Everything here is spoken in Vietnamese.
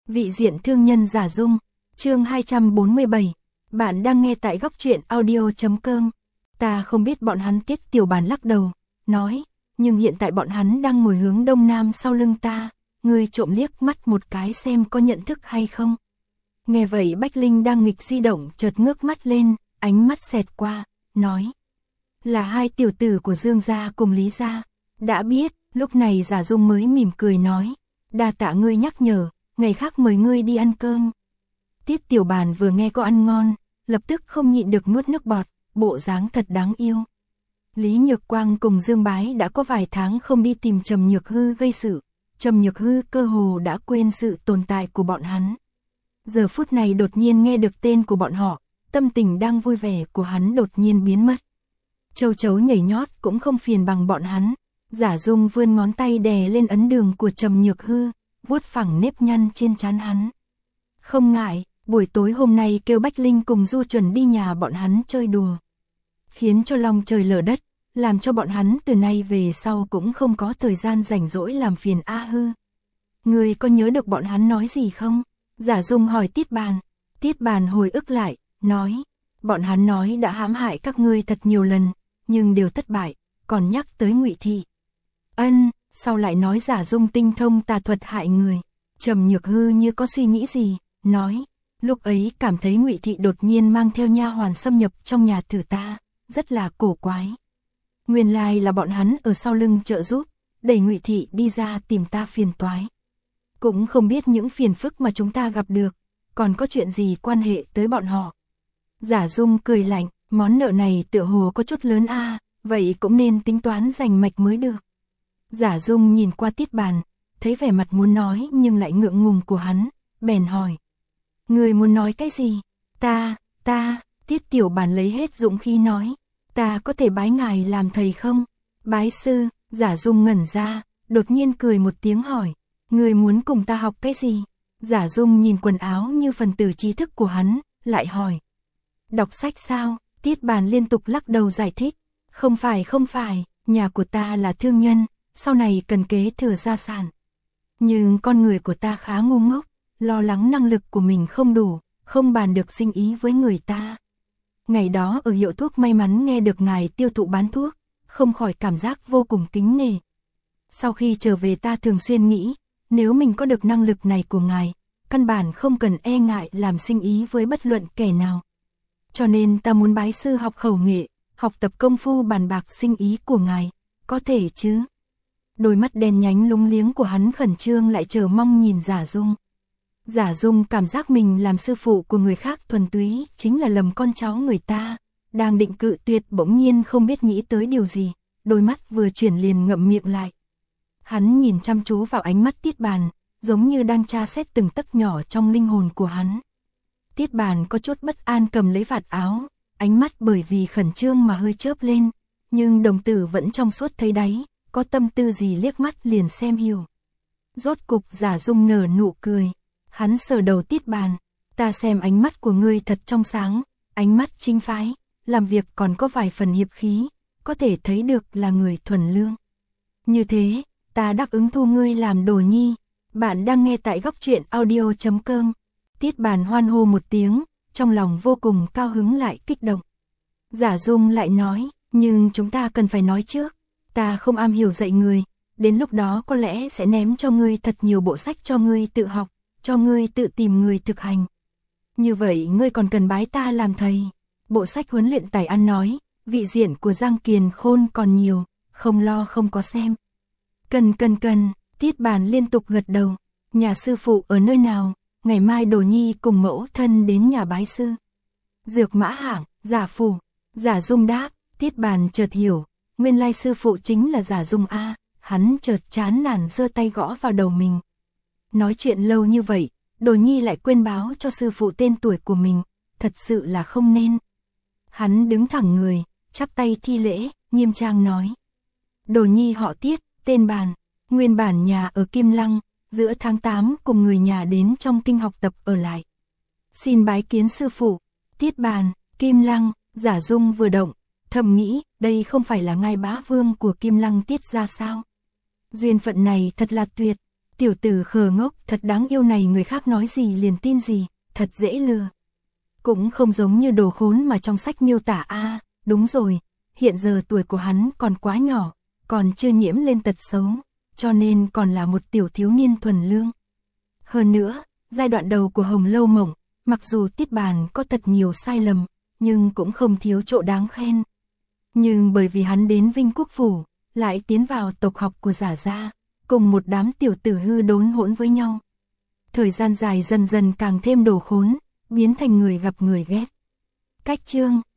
Vị diện thương nhân Giả Dung, chương 247. Bạn đang nghe tại góc truyện audio.com. Ta không biết bọn hắn. Tiết Tiểu Bàn lắc đầu, nói, nhưng hiện tại bọn hắn đang ngồi hướng đông nam sau lưng ta, ngươi trộm liếc mắt một cái xem có nhận thức hay không. Nghe vậy Bách Linh đang nghịch di động chợt ngước mắt lên, ánh mắt xẹt qua, nói, là hai tiểu tử của Dương gia cùng Lý gia. Đã biết. Lúc này Giả Dung mới mỉm cười nói, đa tạ ngươi nhắc nhở, ngày khác mời ngươi đi ăn cơm. Tiết Tiểu Bàn vừa nghe có ăn ngon, lập tức không nhịn được nuốt nước bọt, bộ dáng thật đáng yêu. Lý Nhược Quang cùng Dương Bái đã có vài tháng không đi tìm Trầm Nhược Hư gây sự, Trầm Nhược Hư cơ hồ đã quên sự tồn tại của bọn hắn. Giờ phút này đột nhiên nghe được tên của bọn họ, tâm tình đang vui vẻ của hắn đột nhiên biến mất. Châu chấu nhảy nhót cũng không phiền bằng bọn hắn. Giả Dung vươn ngón tay đè lên ấn đường của Trầm Nhược Hư, vuốt phẳng nếp nhăn trên trán hắn. Không ngại, buổi tối hôm nay kêu Bách Linh cùng Du Chuẩn đi nhà bọn hắn chơi đùa. Khiến cho long trời lở đất, làm cho bọn hắn từ nay về sau cũng không có thời gian rảnh rỗi làm phiền A Hư. Ngươi có nhớ được bọn hắn nói gì không? Giả Dung hỏi Tiết Bàn. Tiết Bàn hồi ức lại, nói, bọn hắn nói đã hãm hại các ngươi thật nhiều lần, nhưng đều thất bại, còn nhắc tới Ngụy Thị. Sau lại nói Giả Dung tinh thông tà thuật hại người. Trầm Nhược Hư như có suy nghĩ gì, nói, lúc ấy cảm thấy Ngụy Thị đột nhiên mang theo nha hoàn xâm nhập trong nhà thử ta, rất là cổ quái. Nguyên lai là bọn hắn ở sau lưng trợ giúp, đẩy Ngụy Thị đi ra tìm ta phiền toái. Cũng không biết những phiền phức mà chúng ta gặp được, còn có chuyện gì quan hệ tới bọn họ. Giả Dung cười lạnh, món nợ này tựa hồ có chút lớn a, vậy cũng nên tính toán rành mạch mới được. Giả Dung nhìn qua Tiết Bàn, thấy vẻ mặt muốn nói nhưng lại ngượng ngùng của hắn, bèn hỏi. Người muốn nói cái gì? Ta, Tiết Tiểu Bàn lấy hết dũng khí nói. Ta có thể bái ngài làm thầy không? Bái sư. Giả Dung ngẩn ra, đột nhiên cười một tiếng hỏi. Người muốn cùng ta học cái gì? Giả Dung nhìn quần áo như phần tử trí thức của hắn, lại hỏi. Đọc sách sao? Tiết Bàn liên tục lắc đầu giải thích. Không phải, nhà của ta là thương nhân, sau này cần kế thừa gia sản. Nhưng con người của ta khá ngu ngốc, lo lắng năng lực của mình không đủ, không bàn được sinh ý với người ta. Ngày đó ở hiệu thuốc may mắn nghe được ngài tiêu thụ bán thuốc, không khỏi cảm giác vô cùng kính nể. Sau khi trở về ta thường xuyên nghĩ, nếu mình có được năng lực này của ngài, căn bản không cần e ngại làm sinh ý với bất luận kẻ nào. Cho nên ta muốn bái sư học khẩu nghệ, học tập công phu bàn bạc sinh ý của ngài, có thể chứ? Đôi mắt đen nhánh lúng liếng của hắn khẩn trương lại chờ mong nhìn Giả Dung. Giả Dung cảm giác mình làm sư phụ của người khác thuần túy chính là lầm con cháu người ta, đang định cự tuyệt bỗng nhiên không biết nghĩ tới điều gì, đôi mắt vừa chuyển liền ngậm miệng lại. Hắn nhìn chăm chú vào ánh mắt Tiết Bàn, giống như đang tra xét từng tấc nhỏ trong linh hồn của hắn. Tiết Bàn có chút bất an cầm lấy vạt áo, ánh mắt bởi vì khẩn trương mà hơi chớp lên, nhưng đồng tử vẫn trong suốt thấy đáy, có tâm tư gì liếc mắt liền xem hiểu. Rốt cục Giả Dung nở nụ cười, hắn sờ đầu Tiết Bàn, ta xem ánh mắt của ngươi thật trong sáng, ánh mắt chính phái, làm việc còn có vài phần hiệp khí, có thể thấy được là người thuần lương. Như thế, ta đáp ứng thu ngươi làm đồ nhi. Bạn đang nghe tại góc truyện audio.com. Tiết Bàn hoan hô một tiếng, trong lòng vô cùng cao hứng lại kích động. Giả Dung lại nói, nhưng chúng ta cần phải nói trước, ta không am hiểu dạy người, đến lúc đó có lẽ sẽ ném cho ngươi thật nhiều bộ sách cho ngươi tự học, cho ngươi tự tìm người thực hành. Như vậy ngươi còn cần bái ta làm thầy. Bộ sách huấn luyện tài ăn nói, vị diện của Giang Kiền Khôn còn nhiều, không lo không có xem. Cần, Tiết Bàn liên tục gật đầu. Nhà sư phụ ở nơi nào? Ngày mai đồ nhi cùng mẫu thân đến nhà bái sư. Dược Mã Hạng, Giả Phủ. Giả Dung đáp. Tiết Bàn chợt hiểu, nguyên lai sư phụ chính là Giả Dung a. Hắn chợt chán nản giơ tay gõ vào đầu mình. Nói chuyện lâu như vậy, đồ nhi lại quên báo cho sư phụ tên tuổi của mình, thật sự là không nên. Hắn đứng thẳng người, chắp tay thi lễ, nghiêm trang nói. Đồ nhi họ Tiết, tên Bàn, nguyên bản nhà ở Kim Lăng, giữa tháng 8 cùng người nhà đến trong kinh học tập ở lại. Xin bái kiến sư phụ. Tiết Bàn, Kim Lăng. Giả Dung vừa động, thầm nghĩ, đây không phải là ngai bá vương của Kim Lăng Tiết gia sao? Duyên phận này thật là tuyệt. Tiểu tử khờ ngốc thật đáng yêu này, người khác nói gì liền tin gì, thật dễ lừa. Cũng không giống như đồ khốn mà trong sách miêu tả a. Đúng rồi, hiện giờ tuổi của hắn còn quá nhỏ, còn chưa nhiễm lên tật xấu, cho nên còn là một tiểu thiếu niên thuần lương. Hơn nữa, giai đoạn đầu của Hồng Lâu Mộng, mặc dù Tiết Bàn có thật nhiều sai lầm, nhưng cũng không thiếu chỗ đáng khen. Nhưng bởi vì hắn đến Vinh Quốc Phủ, lại tiến vào tộc học của Giả gia, cùng một đám tiểu tử hư đốn hỗn với nhau. Thời gian dài dần dần càng thêm đồ khốn, biến thành người gặp người ghét. Cách chương